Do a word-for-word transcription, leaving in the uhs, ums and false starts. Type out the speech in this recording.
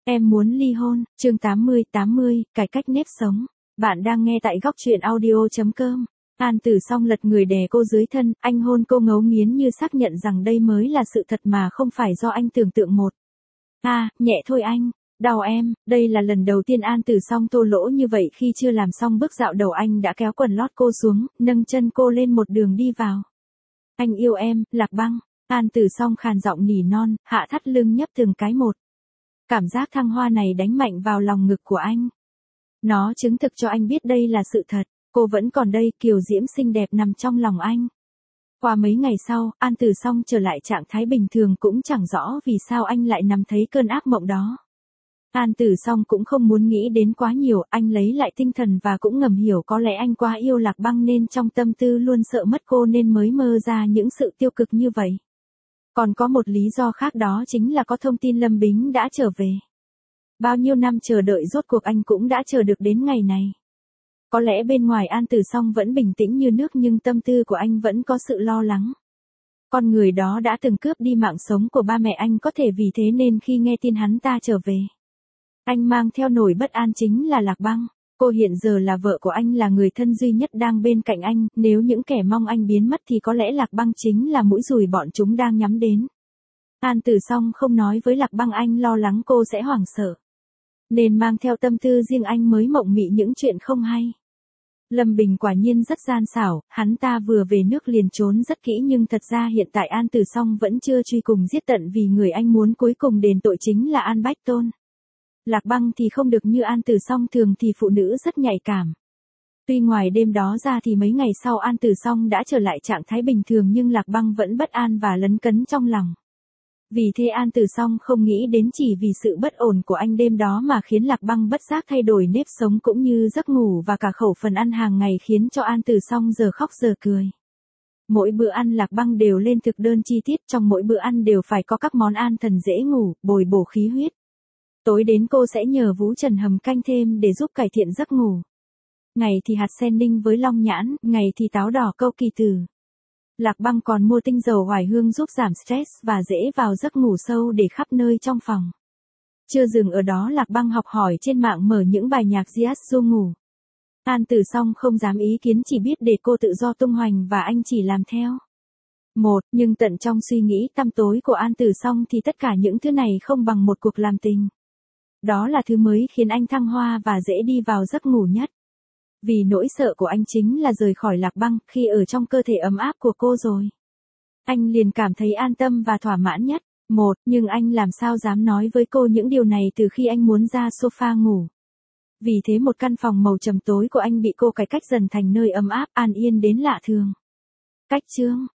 Em muốn ly hôn, chương tám mươi tám mươi, cải cách nếp sống. Bạn đang nghe tại góc truyện audio.com. An Tử Song lật người đè cô dưới thân, anh hôn cô ngấu nghiến như xác nhận rằng đây mới là sự thật mà không phải do anh tưởng tượng một. À, nhẹ thôi anh. Đau em, đây là lần đầu tiên An Tử Song thô lỗ như vậy khi chưa làm xong bước dạo đầu anh đã kéo quần lót cô xuống, nâng chân cô lên một đường đi vào. Anh yêu em, Lạc Băng. An Tử Song khàn giọng nỉ non, hạ thắt lưng nhấp từng cái một. Cảm giác thăng hoa này đánh mạnh vào lòng ngực của anh. Nó chứng thực cho anh biết đây là sự thật, cô vẫn còn đây, kiều diễm xinh đẹp nằm trong lòng anh. Qua mấy ngày sau, An Tử Song trở lại trạng thái bình thường cũng chẳng rõ vì sao anh lại nằm thấy cơn ác mộng đó. An Tử Song cũng không muốn nghĩ đến quá nhiều, anh lấy lại tinh thần và cũng ngầm hiểu có lẽ anh quá yêu Lạc Băng nên trong tâm tư luôn sợ mất cô nên mới mơ ra những sự tiêu cực như vậy. Còn có một lý do khác đó chính là có thông tin Lâm Bính đã trở về. Bao nhiêu năm chờ đợi rốt cuộc anh cũng đã chờ được đến ngày này. Có lẽ bên ngoài An Tử Song vẫn bình tĩnh như nước nhưng tâm tư của anh vẫn có sự lo lắng. Con người đó đã từng cướp đi mạng sống của ba mẹ anh có thể vì thế nên khi nghe tin hắn ta trở về. Anh mang theo nỗi bất an chính là Lạc Băng. Cô hiện giờ là vợ của anh, là người thân duy nhất đang bên cạnh anh, nếu những kẻ mong anh biến mất thì có lẽ Lạc Băng chính là mũi dùi bọn chúng đang nhắm đến. An Tử Song không nói với Lạc Băng anh lo lắng cô sẽ hoảng sợ. Nên mang theo tâm tư riêng anh mới mộng mị những chuyện không hay. Lâm Bình quả nhiên rất gian xảo, hắn ta vừa về nước liền trốn rất kỹ nhưng thật ra hiện tại An Tử Song vẫn chưa truy cùng giết tận vì người anh muốn cuối cùng đền tội chính là An Bách Tôn. Lạc Băng thì không được như An Tử Song, thường thì phụ nữ rất nhạy cảm. Tuy ngoài đêm đó ra thì mấy ngày sau An Tử Song đã trở lại trạng thái bình thường nhưng Lạc Băng vẫn bất an và lấn cấn trong lòng. Vì thế An Tử Song không nghĩ đến chỉ vì sự bất ổn của anh đêm đó mà khiến Lạc Băng bất giác thay đổi nếp sống cũng như giấc ngủ và cả khẩu phần ăn hàng ngày khiến cho An Tử Song giờ khóc giờ cười. Mỗi bữa ăn Lạc Băng đều lên thực đơn chi tiết, trong mỗi bữa ăn đều phải có các món an thần dễ ngủ, bồi bổ khí huyết. Tối đến cô sẽ nhờ Vũ Trần hầm canh thêm để giúp cải thiện giấc ngủ. Ngày thì hạt sen ninh với long nhãn, ngày thì táo đỏ câu kỳ tử. Lạc Băng còn mua tinh dầu oải hương giúp giảm stress và dễ vào giấc ngủ sâu để khắp nơi trong phòng. Chưa dừng ở đó, Lạc Băng học hỏi trên mạng mở những bài nhạc jazz du ngủ. An Tử Song không dám ý kiến, chỉ biết để cô tự do tung hoành và anh chỉ làm theo. Một, nhưng tận trong suy nghĩ tăm tối của An Tử Song thì tất cả những thứ này không bằng một cuộc làm tình. Đó là thứ mới khiến anh thăng hoa và dễ đi vào giấc ngủ nhất. Vì nỗi sợ của anh chính là rời khỏi Lạc Băng, khi ở trong cơ thể ấm áp của cô rồi. Anh liền cảm thấy an tâm và thỏa mãn nhất. Một, nhưng anh làm sao dám nói với cô những điều này từ khi anh muốn ra sofa ngủ. Vì thế một căn phòng màu trầm tối của anh bị cô cải cách dần thành nơi ấm áp, an yên đến lạ thường. Cách chương.